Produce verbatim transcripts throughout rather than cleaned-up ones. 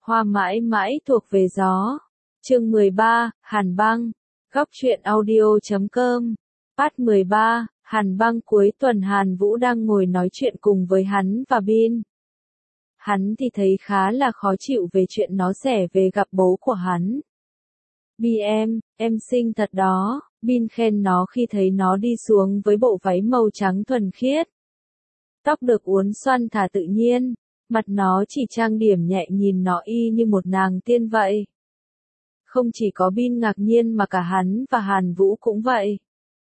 Hoa mãi mãi thuộc về gió. Chương mười ba, Hàn Băng. Góc truyện audio chấm com. Part mười ba, Hàn Băng. Cuối tuần Hàn Vũ đang ngồi nói chuyện cùng với hắn và Bin. Hắn thì thấy khá là khó chịu về chuyện nó xẻ về gặp bố của hắn. Bi em, em xinh thật đó, Bin khen nó khi thấy nó đi xuống với bộ váy màu trắng thuần khiết. Tóc được uốn xoăn thả tự nhiên, mặt nó chỉ trang điểm nhẹ nhìn nó y như một nàng tiên vậy. Không chỉ có Bin ngạc nhiên mà cả hắn và Hàn Vũ cũng vậy.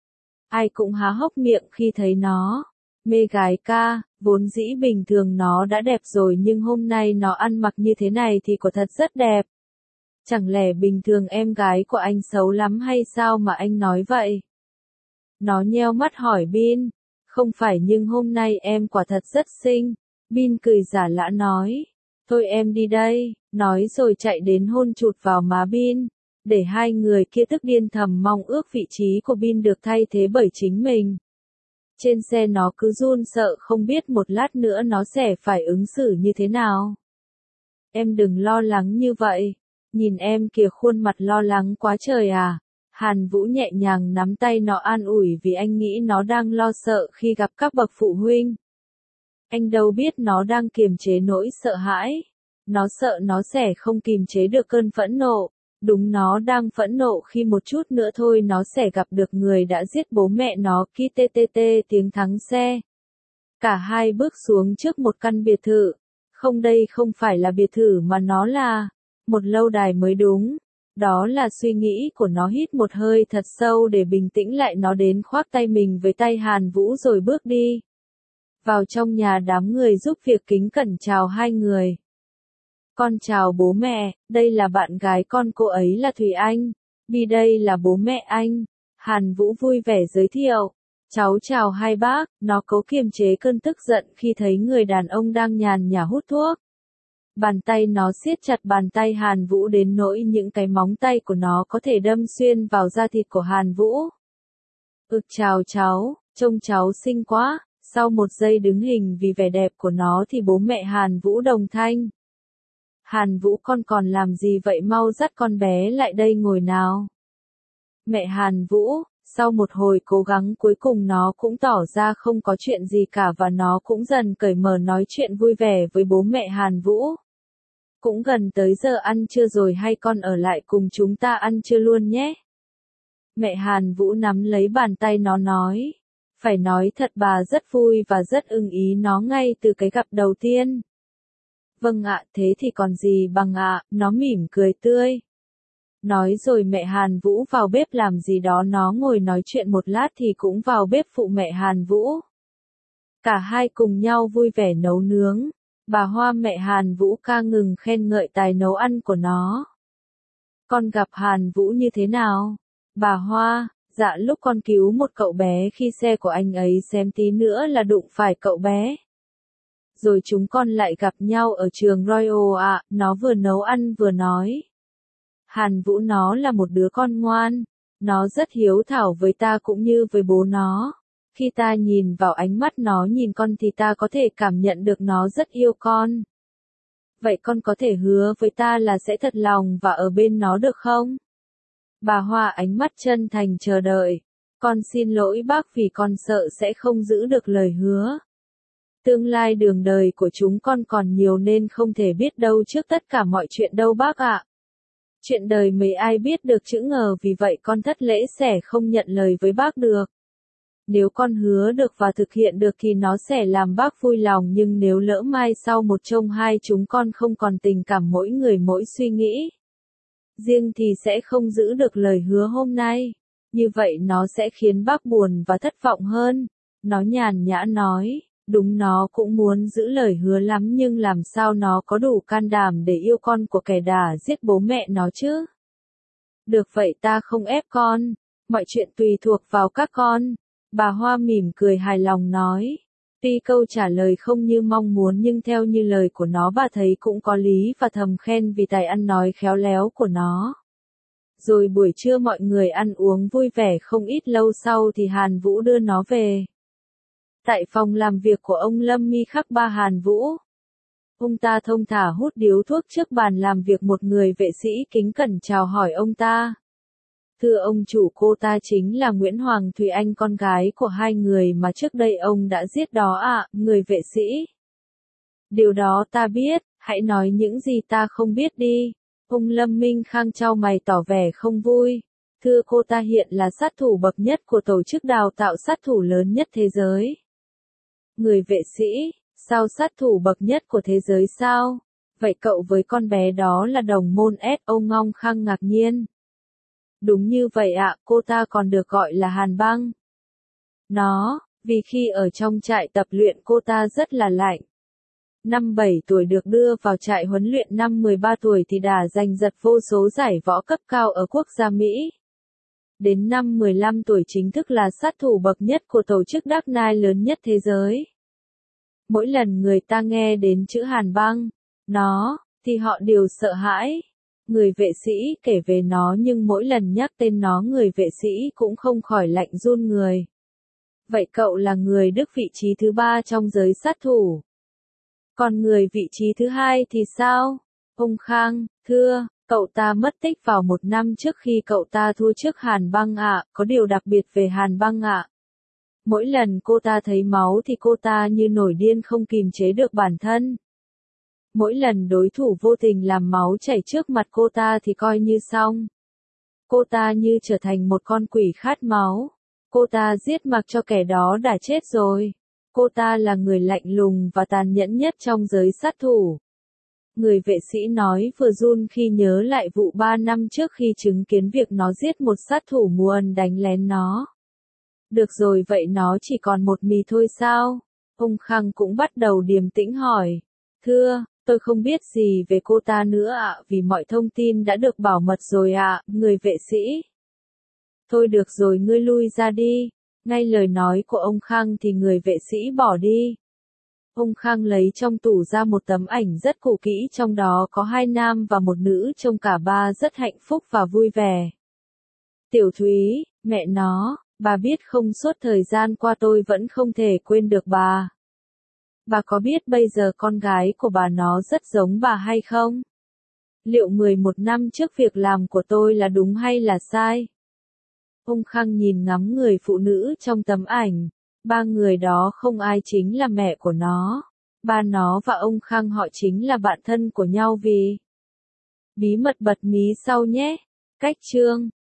Ai cũng há hốc miệng khi thấy nó. Mê gái ca, vốn dĩ bình thường nó đã đẹp rồi nhưng hôm nay nó ăn mặc như thế này thì quả thật rất đẹp. Chẳng lẽ bình thường em gái của anh xấu lắm hay sao mà anh nói vậy? Nó nheo mắt hỏi Bin. Không phải nhưng hôm nay em quả thật rất xinh. Bin cười giả lả nói. Thôi em đi đây, nói rồi chạy đến hôn chụt vào má Bin. Để hai người kia tức điên thầm mong ước vị trí của Bin được thay thế bởi chính mình. Trên xe nó cứ run sợ không biết một lát nữa nó sẽ phải ứng xử như thế nào. Em đừng lo lắng như vậy. Nhìn em kìa khuôn mặt lo lắng quá trời à. Hàn Vũ nhẹ nhàng nắm tay nó an ủi vì anh nghĩ nó đang lo sợ khi gặp các bậc phụ huynh. Anh đâu biết nó đang kiềm chế nỗi sợ hãi. Nó sợ nó sẽ không kiềm chế được cơn phẫn nộ. Đúng nó đang phẫn nộ khi một chút nữa thôi nó sẽ gặp được người đã giết bố mẹ nó. Khi tê tê tê tiếng thắng xe. Cả hai bước xuống trước một căn biệt thự. Không, đây không phải là biệt thự mà nó là một lâu đài mới đúng. Đó là suy nghĩ của nó. Hít một hơi thật sâu để bình tĩnh lại, nó đến khoác tay mình với tay Hàn Vũ rồi bước đi. Vào trong nhà, đám người giúp việc kính cẩn chào hai người. Con chào bố mẹ, đây là bạn gái con, cô ấy là Thùy Anh. Bi đây là bố mẹ anh. Hàn Vũ vui vẻ giới thiệu. Cháu chào hai bác. Nó cố kiềm chế cơn tức giận khi thấy người đàn ông đang nhàn nhã hút thuốc. Bàn tay nó siết chặt bàn tay Hàn Vũ đến nỗi những cái móng tay của nó có thể đâm xuyên vào da thịt của Hàn Vũ. Ừ, chào cháu, trông cháu xinh quá. Sau một giây đứng hình vì vẻ đẹp của nó thì bố mẹ Hàn Vũ đồng thanh. Hàn Vũ, con còn làm gì vậy, mau dắt con bé lại đây ngồi nào. Mẹ Hàn Vũ, sau một hồi cố gắng cuối cùng nó cũng tỏ ra không có chuyện gì cả và nó cũng dần cởi mở nói chuyện vui vẻ với bố mẹ Hàn Vũ. Cũng gần tới giờ ăn trưa rồi, hay con ở lại cùng chúng ta ăn trưa luôn nhé. Mẹ Hàn Vũ nắm lấy bàn tay nó nói. Phải nói thật bà rất vui và rất ưng ý nó ngay từ cái gặp đầu tiên. Vâng ạ, thế thì còn gì bằng ạ, nó mỉm cười tươi. Nói rồi mẹ Hàn Vũ vào bếp làm gì đó, nó ngồi nói chuyện một lát thì cũng vào bếp phụ mẹ Hàn Vũ. Cả hai cùng nhau vui vẻ nấu nướng. Bà Hoa mẹ Hàn Vũ ca ngừng khen ngợi tài nấu ăn của nó. Con gặp Hàn Vũ như thế nào? Bà Hoa, dạ lúc con cứu một cậu bé khi xe của anh ấy xém tí nữa là đụng phải cậu bé. Rồi chúng con lại gặp nhau ở trường Royal ạ, à, nó vừa nấu ăn vừa nói. Hàn Vũ, nó là một đứa con ngoan. Nó rất hiếu thảo với ta cũng như với bố nó. Khi ta nhìn vào ánh mắt nó nhìn con thì ta có thể cảm nhận được nó rất yêu con. Vậy con có thể hứa với ta là sẽ thật lòng và ở bên nó được không? Bà Hoa ánh mắt chân thành chờ đợi. Con xin lỗi bác vì con sợ sẽ không giữ được lời hứa. Tương lai đường đời của chúng con còn nhiều nên không thể biết đâu trước tất cả mọi chuyện đâu bác ạ. Chuyện đời mấy ai biết được chữ ngờ, vì vậy con thất lễ sẽ không nhận lời với bác được. Nếu con hứa được và thực hiện được thì nó sẽ làm bác vui lòng, nhưng nếu lỡ mai sau một trong hai chúng con không còn tình cảm, mỗi người mỗi suy nghĩ riêng thì sẽ không giữ được lời hứa hôm nay. Như vậy nó sẽ khiến bác buồn và thất vọng hơn. Nó nhàn nhã nói, đúng nó cũng muốn giữ lời hứa lắm nhưng làm sao nó có đủ can đảm để yêu con của kẻ đã giết bố mẹ nó chứ? Được vậy ta không ép con, mọi chuyện tùy thuộc vào các con. Bà Hoa mỉm cười hài lòng nói. Tuy câu trả lời không như mong muốn nhưng theo như lời của nó bà thấy cũng có lý và thầm khen vì tài ăn nói khéo léo của nó. Rồi buổi trưa mọi người ăn uống vui vẻ, không ít lâu sau thì Hàn Vũ đưa nó về. Tại phòng làm việc của ông Lâm Mi Khắc Ba Hàn Vũ. Ông ta thông thả hút điếu thuốc trước bàn làm việc, một người vệ sĩ kính cẩn chào hỏi ông ta. Thưa ông chủ, cô ta chính là Nguyễn Hoàng Thùy Anh, con gái của hai người mà trước đây ông đã giết đó ạ. À, người vệ sĩ. Điều đó ta biết, hãy nói những gì ta không biết đi. Ông Lâm Minh Khang chau mày tỏ vẻ không vui. Thưa, cô ta hiện là sát thủ bậc nhất của tổ chức đào tạo sát thủ lớn nhất thế giới. Người vệ sĩ, sao sát thủ bậc nhất của thế giới sao? Vậy cậu với con bé đó là đồng môn S? Ông Ngong Khang ngạc nhiên. Đúng như vậy ạ, à, cô ta còn được gọi là Hàn Băng. Nó, vì khi ở trong trại tập luyện cô ta rất là lạnh. Năm bảy tuổi được đưa vào trại huấn luyện, năm mười ba tuổi thì đã giành giật vô số giải võ cấp cao ở quốc gia Mỹ. Đến năm mười lăm tuổi chính thức là sát thủ bậc nhất của tổ chức Dark Knight lớn nhất thế giới. Mỗi lần người ta nghe đến chữ Hàn Băng, nó, thì họ đều sợ hãi. Người vệ sĩ kể về nó nhưng mỗi lần nhắc tên nó người vệ sĩ cũng không khỏi lạnh run người. Vậy cậu là người Đức vị trí thứ ba trong giới sát thủ. Còn người vị trí thứ hai thì sao? Ông Khang, thưa, cậu ta mất tích vào một năm trước khi cậu ta thua trước Hàn Băng ạ. À, có điều đặc biệt về Hàn Băng ạ. À. Mỗi lần cô ta thấy máu thì cô ta như nổi điên, không kìm chế được bản thân. Mỗi lần đối thủ vô tình làm máu chảy trước mặt cô ta thì coi như xong. Cô ta như trở thành một con quỷ khát máu. Cô ta giết mặc cho kẻ đó đã chết rồi. Cô ta là người lạnh lùng và tàn nhẫn nhất trong giới sát thủ. Người vệ sĩ nói vừa run khi nhớ lại vụ ba năm trước khi chứng kiến việc nó giết một sát thủ mù ẩn đánh lén nó. Được rồi, vậy nó chỉ còn một mì thôi sao? Ông Khang cũng bắt đầu điềm tĩnh hỏi. Thưa, tôi không biết gì về cô ta nữa ạ, à, vì mọi thông tin đã được bảo mật rồi ạ, à, người vệ sĩ. Thôi được rồi, ngươi lui ra đi. Ngay lời nói của ông Khang thì người vệ sĩ bỏ đi. Ông Khang lấy trong tủ ra một tấm ảnh rất cũ kỹ, trong đó có hai nam và một nữ, trông cả ba rất hạnh phúc và vui vẻ. Tiểu Thúy, mẹ nó, bà biết không, suốt thời gian qua tôi vẫn không thể quên được bà. Bà có biết bây giờ con gái của bà nó rất giống bà hay không? Liệu mười một năm trước việc làm của tôi là đúng hay là sai? Ông Khang nhìn ngắm người phụ nữ trong tấm ảnh. Ba người đó không ai chính là mẹ của nó. Ba nó và ông Khang họ chính là bạn thân của nhau vì... Bí mật bật mí sau nhé. Cách chương